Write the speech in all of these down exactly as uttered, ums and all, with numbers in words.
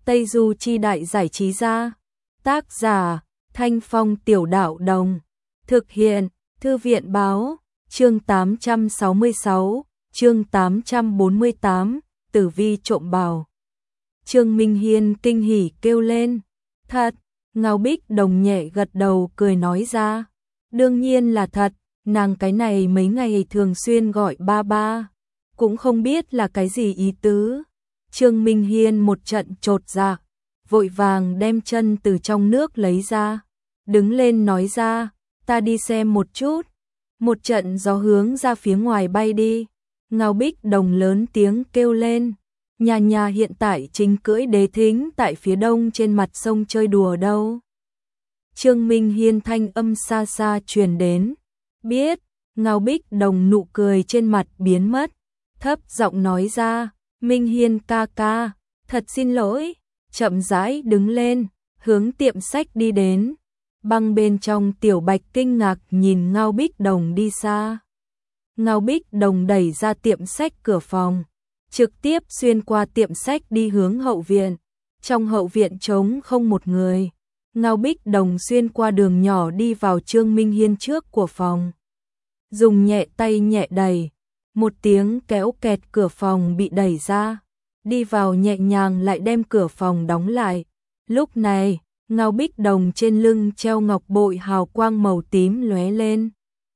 Tây Du Chi Đại Giải Trí Gia. Tác giả Thanh Phong Tiểu Đạo Đồng. Thực hiện Thư viện Báo. Chương tám trăm sáu mươi sáu, chương tám trăm bốn mươi tám, Tử Vi trộm bào. Trương Minh Hiên kinh hỉ kêu lên. Thật. Ngao Bích Đồng nhẹ gật đầu cười nói ra. Đương nhiên là thật, nàng cái này mấy ngày thường xuyên gọi ba ba, cũng không biết là cái gì ý tứ. Trương Minh Hiên một trận chột dạ, vội vàng đem chân từ trong nước lấy ra, đứng lên nói ra, ta đi xem một chút. Một trận gió hướng ra phía ngoài bay đi. Ngao Bích Đồng lớn tiếng kêu lên. Nhà nhà hiện tại chính cưỡi đế thính tại phía đông trên mặt sông chơi đùa đâu. Trương Minh Hiên thanh âm xa xa truyền đến. Biết. Ngao Bích Đồng nụ cười trên mặt biến mất, thấp giọng nói ra, Minh Hiên ca ca, thật xin lỗi. Chậm rãi đứng lên, hướng tiệm sách đi đến. Băng bên trong Tiểu Bạch kinh ngạc nhìn Ngao Bích Đồng đi xa. Ngao Bích Đồng đẩy ra tiệm sách cửa phòng, trực tiếp xuyên qua tiệm sách đi hướng hậu viện. Trong hậu viện trống không một người. Ngao Bích Đồng xuyên qua đường nhỏ đi vào Trương Minh Hiên trước của phòng. Dùng nhẹ tay nhẹ đẩy, một tiếng kéo kẹt cửa phòng bị đẩy ra. Đi vào nhẹ nhàng lại đem cửa phòng đóng lại. Lúc này, Ngao Bích Đồng trên lưng treo ngọc bội hào quang màu tím lóe lên.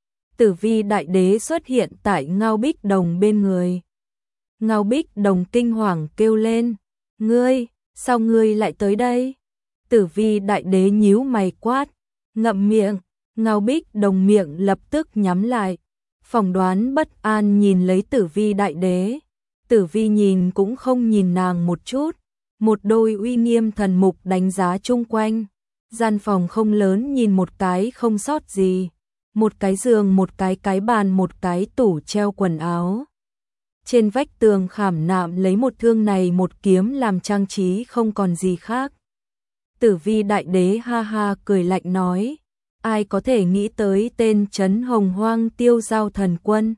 Tử Vi Đại Đế xuất hiện tại Ngao Bích Đồng bên người. Ngao Bích Đồng kinh hoàng kêu lên, ngươi, sao ngươi lại tới đây? Tử Vi Đại Đế nhíu mày quát, ngậm miệng. Ngao Bích Đồng miệng lập tức nhắm lại, phỏng đoán bất an nhìn lấy Tử Vi Đại Đế. Tử Vi nhìn cũng không nhìn nàng một chút, một đôi uy nghiêm thần mục đánh giá chung quanh. Gian phòng không lớn nhìn một cái không sót gì, một cái giường, một cái cái bàn, một cái tủ treo quần áo. Trên vách tường khảm nạm lấy một thương này một kiếm làm trang trí không còn gì khác. Tử Vi Đại Đế ha ha cười lạnh nói, ai có thể nghĩ tới tên Trấn Hồng Hoang Tiêu Giao Thần Quân.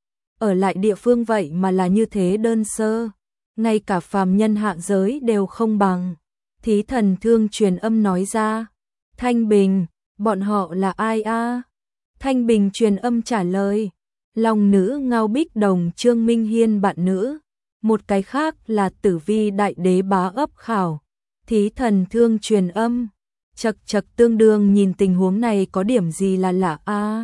Ở lại địa phương vậy mà là như thế đơn sơ, ngay cả phàm nhân hạ giới đều không bằng. Thí Thần Thương truyền âm nói ra, Thanh Bình, bọn họ là ai a? Thanh Bình truyền âm trả lời, Long nữ Ngao Bích Đồng Trương Minh Hiên bạn nữ, một cái khác là Tử Vi Đại Đế bá ấp khảo. Thí Thần Thương truyền âm, chật chật tương đương nhìn tình huống này có điểm gì là lạ a?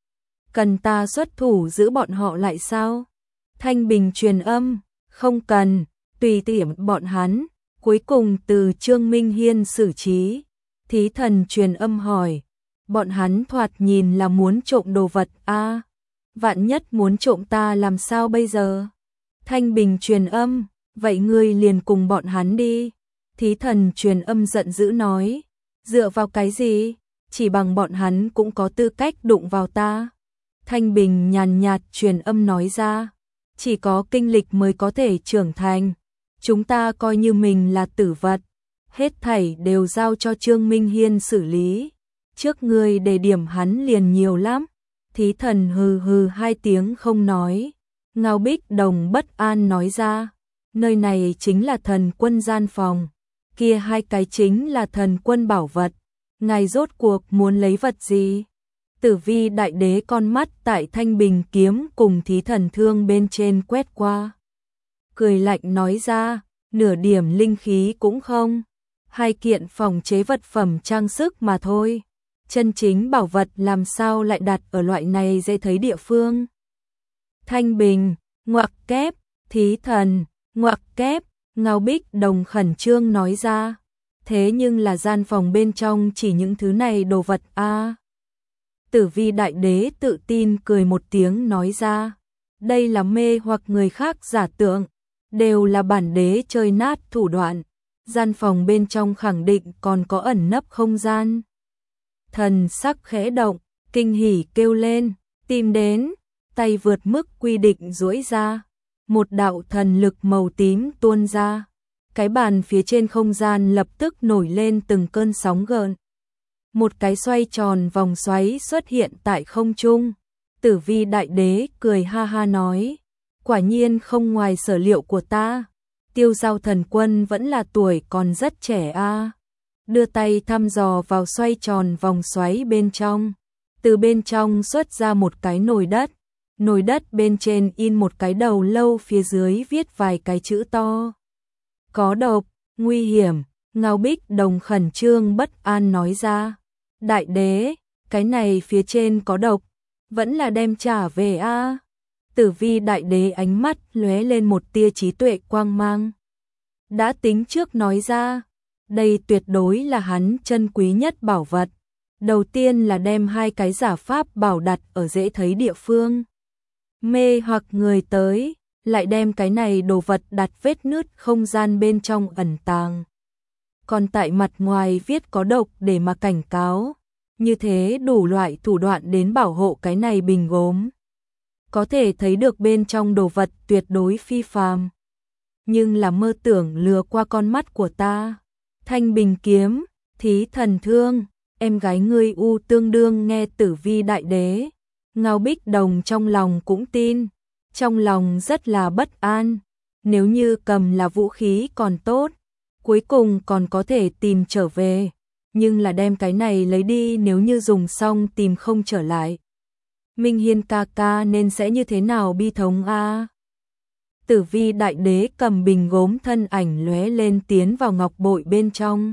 Cần ta xuất thủ giữ bọn họ lại sao? Thanh Bình truyền âm, không cần, tùy tiện bọn hắn. Cuối cùng từ Trương Minh Hiên xử trí. Thí Thần truyền âm hỏi, bọn hắn thoạt nhìn là muốn trộm đồ vật a, vạn nhất muốn trộm ta làm sao bây giờ? Thanh Bình truyền âm, vậy ngươi liền cùng bọn hắn đi. Thí Thần truyền âm giận dữ nói, dựa vào cái gì? Chỉ bằng bọn hắn cũng có tư cách đụng vào ta. Thanh Bình nhàn nhạt truyền âm nói ra, chỉ có kinh lịch mới có thể trưởng thành. Chúng ta coi như mình là tử vật, hết thảy đều giao cho Trương Minh Hiên xử lý. Trước ngươi đề điểm hắn liền nhiều lắm. Thí Thần hừ hừ hai tiếng không nói. Ngao Bích Đồng bất an nói ra, nơi này chính là thần quân gian phòng, kia hai cái chính là thần quân bảo vật. Ngài rốt cuộc muốn lấy vật gì? Tử Vi Đại Đế con mắt tại Thanh Bình kiếm cùng Thí Thần Thương bên trên quét qua, cười lạnh nói ra, nửa điểm linh khí cũng không, hai kiện phòng chế vật phẩm trang sức mà thôi. Chân chính bảo vật làm sao lại đặt ở loại này dễ thấy địa phương? Thanh Bình, ngoặc kép, Thí Thần, ngoặc kép. Ngao Bích Đồng khẩn trương nói ra, thế nhưng là gian phòng bên trong chỉ những thứ này đồ vật a. À. Tử Vi Đại Đế tự tin cười một tiếng nói ra, đây là mê hoặc người khác giả tượng, đều là bản đế chơi nát thủ đoạn. Gian phòng bên trong khẳng định còn có ẩn nấp không gian. Thần sắc khẽ động, kinh hỉ kêu lên, tìm đến, tay vượt mức quy định duỗi ra, một đạo thần lực màu tím tuôn ra. Cái bàn phía trên không gian lập tức nổi lên từng cơn sóng gợn. Một cái xoay tròn vòng xoáy xuất hiện tại không trung. Tử Vi Đại Đế cười ha ha nói, quả nhiên không ngoài sở liệu của ta. Tiêu Giao thần quân vẫn là tuổi còn rất trẻ a. À. Đưa tay thăm dò vào xoay tròn vòng xoáy bên trong. Từ bên trong xuất ra một cái nồi đất. Nồi đất bên trên in một cái đầu lâu, phía dưới viết vài cái chữ to. Có độc, nguy hiểm. Ngao Bích Đồng khẩn trương bất an nói ra. Đại đế, cái này phía trên có độc, vẫn là đem trả về a. À. Tử Vi đại đế ánh mắt lóe lên một tia trí tuệ quang mang. Đã tính trước nói ra, đây tuyệt đối là hắn chân quý nhất bảo vật. Đầu tiên là đem hai cái giả pháp bảo đặt ở dễ thấy địa phương. Mê hoặc người tới, lại đem cái này đồ vật đặt vết nứt không gian bên trong ẩn tàng. Còn tại mặt ngoài viết có độc để mà cảnh cáo. Như thế đủ loại thủ đoạn đến bảo hộ cái này bình gốm. Có thể thấy được bên trong đồ vật tuyệt đối phi phàm. Nhưng là mơ tưởng lừa qua con mắt của ta. Thanh bình kiếm, thí thần thương, em gái ngươi U tương đương nghe Tử Vi đại đế. Ngao Bích Đồng trong lòng cũng tin, trong lòng rất là bất an. Nếu như cầm là vũ khí còn tốt, cuối cùng còn có thể tìm trở về. Nhưng là đem cái này lấy đi, nếu như dùng xong tìm không trở lại. Minh Hiên ca ca nên sẽ như thế nào bi thống a? À? Tử Vi đại đế cầm bình gốm, thân ảnh lóe lên tiến vào ngọc bội bên trong.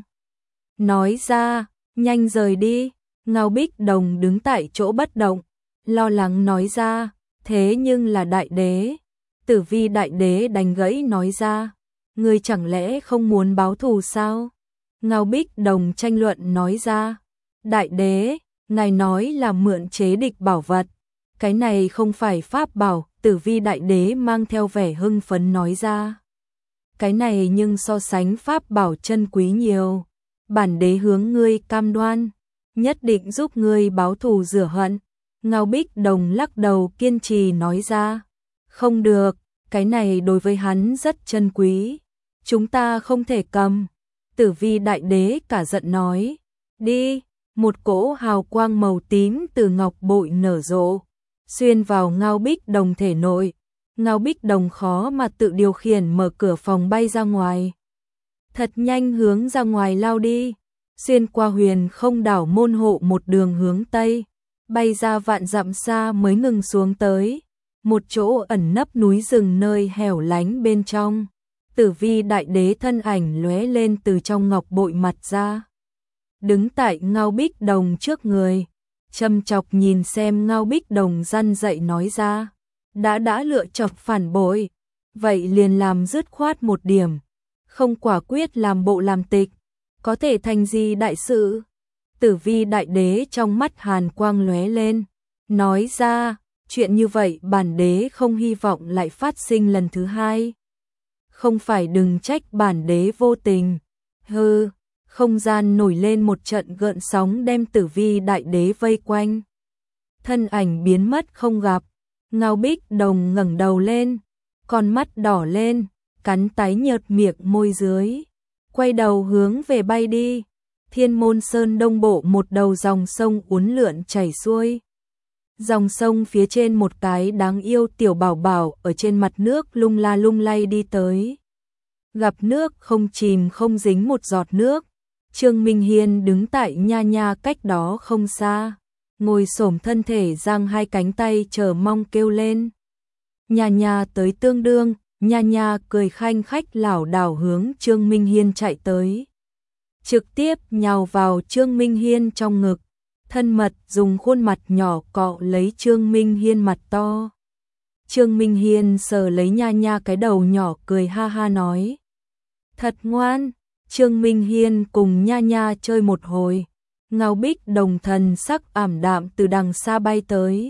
Nói ra, nhanh rời đi. Ngao Bích Đồng đứng tại chỗ bất động, lo lắng nói ra, thế nhưng là đại đế. Tử Vi đại đế đánh gãy nói ra, ngươi chẳng lẽ không muốn báo thù sao? Ngao Bích Đồng tranh luận nói ra, đại đế, ngài nói là mượn chế địch bảo vật, cái này không phải pháp bảo. Tử Vi đại đế mang theo vẻ hưng phấn nói ra, cái này nhưng so sánh pháp bảo chân quý nhiều. Bản đế hướng ngươi cam đoan, nhất định giúp ngươi báo thù rửa hận. Ngao Bích Đồng lắc đầu kiên trì nói ra, không được, cái này đối với hắn rất chân quý, chúng ta không thể cầm. Tử Vi đại đế cả giận nói, đi. Một cỗ hào quang màu tím từ ngọc bội nở rộ, xuyên vào Ngao Bích Đồng thể nội. Ngao Bích Đồng khó mà tự điều khiển mở cửa phòng bay ra ngoài. Thật nhanh hướng ra ngoài lao đi, xuyên qua huyền không đảo môn hộ, một đường hướng Tây, bay ra vạn dặm xa mới ngừng xuống tới. Một chỗ ẩn nấp núi rừng nơi hẻo lánh bên trong. Tử Vi đại đế thân ảnh lóe lên từ trong ngọc bội mặt ra. Đứng tại Ngao Bích Đồng trước người, châm chọc nhìn xem. Ngao Bích Đồng răn dậy nói ra, đã đã lựa chọn phản bội, vậy liền làm dứt khoát một điểm, không quả quyết làm bộ làm tịch, có thể thành gì đại sự. Tử Vi đại đế trong mắt hàn quang lóe lên, nói ra, chuyện như vậy bản đế không hy vọng lại phát sinh lần thứ hai. Không phải đừng trách bản đế vô tình. Hừ. Không gian nổi lên một trận gợn sóng đem Tử Vi đại đế vây quanh. Thân ảnh biến mất không gặp. Ngao Bích Đồng ngẩng đầu lên, con mắt đỏ lên, cắn tái nhợt miệng môi dưới, quay đầu hướng về bay đi. Thiên Môn Sơn đông bộ một đầu dòng sông uốn lượn chảy xuôi. Dòng sông phía trên một cái đáng yêu tiểu bảo bảo ở trên mặt nước lung la lung lay đi tới. Gặp nước không chìm không dính một giọt nước. Trương Minh Hiên đứng tại Nha Nha cách đó không xa, ngồi xổm thân thể giang hai cánh tay chờ mong kêu lên. Nha Nha tới tương đương, Nha Nha cười khanh khách lảo đảo hướng Trương Minh Hiên chạy tới. Trực tiếp nhào vào Trương Minh Hiên trong ngực, thân mật dùng khuôn mặt nhỏ cọ lấy Trương Minh Hiên mặt to. Trương Minh Hiên sờ lấy Nha Nha cái đầu nhỏ cười ha ha nói, thật ngoan. Trương Minh Hiên cùng Nha Nha chơi một hồi, Ngao Bích Đồng thần sắc ảm đạm từ đằng xa bay tới,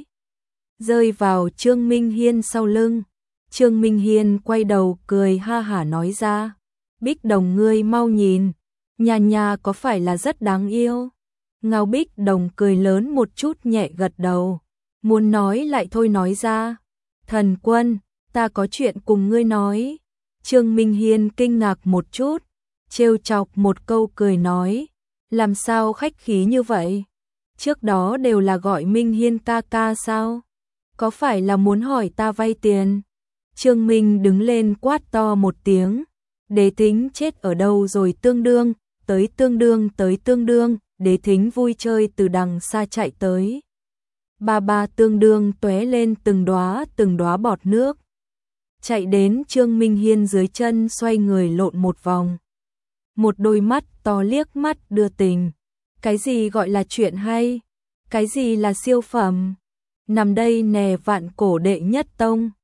rơi vào Trương Minh Hiên sau lưng. Trương Minh Hiên quay đầu cười ha hả nói ra, Bích Đồng ngươi mau nhìn, Nha Nha có phải là rất đáng yêu? Ngao Bích Đồng cười lớn một chút nhẹ gật đầu, muốn nói lại thôi nói ra, thần quân, ta có chuyện cùng ngươi nói. Trương Minh Hiên kinh ngạc một chút, trêu chọc một câu cười nói, làm sao khách khí như vậy? Trước đó đều là gọi Minh Hiên ca ca sao? Có phải là muốn hỏi ta vay tiền? Trương Minh đứng lên quát to một tiếng, Đế Thính chết ở đâu rồi tương đương, tới tương đương tới tương đương, Đế Thính vui chơi từ đằng xa chạy tới. Ba ba tương đương tóe lên từng đóa từng đóa bọt nước. Chạy đến Trương Minh Hiên dưới chân xoay người lộn một vòng. Một đôi mắt to liếc mắt đưa tình. Cái gì gọi là chuyện hay? Cái gì là siêu phẩm? Nằm đây nè vạn cổ đệ nhất tông.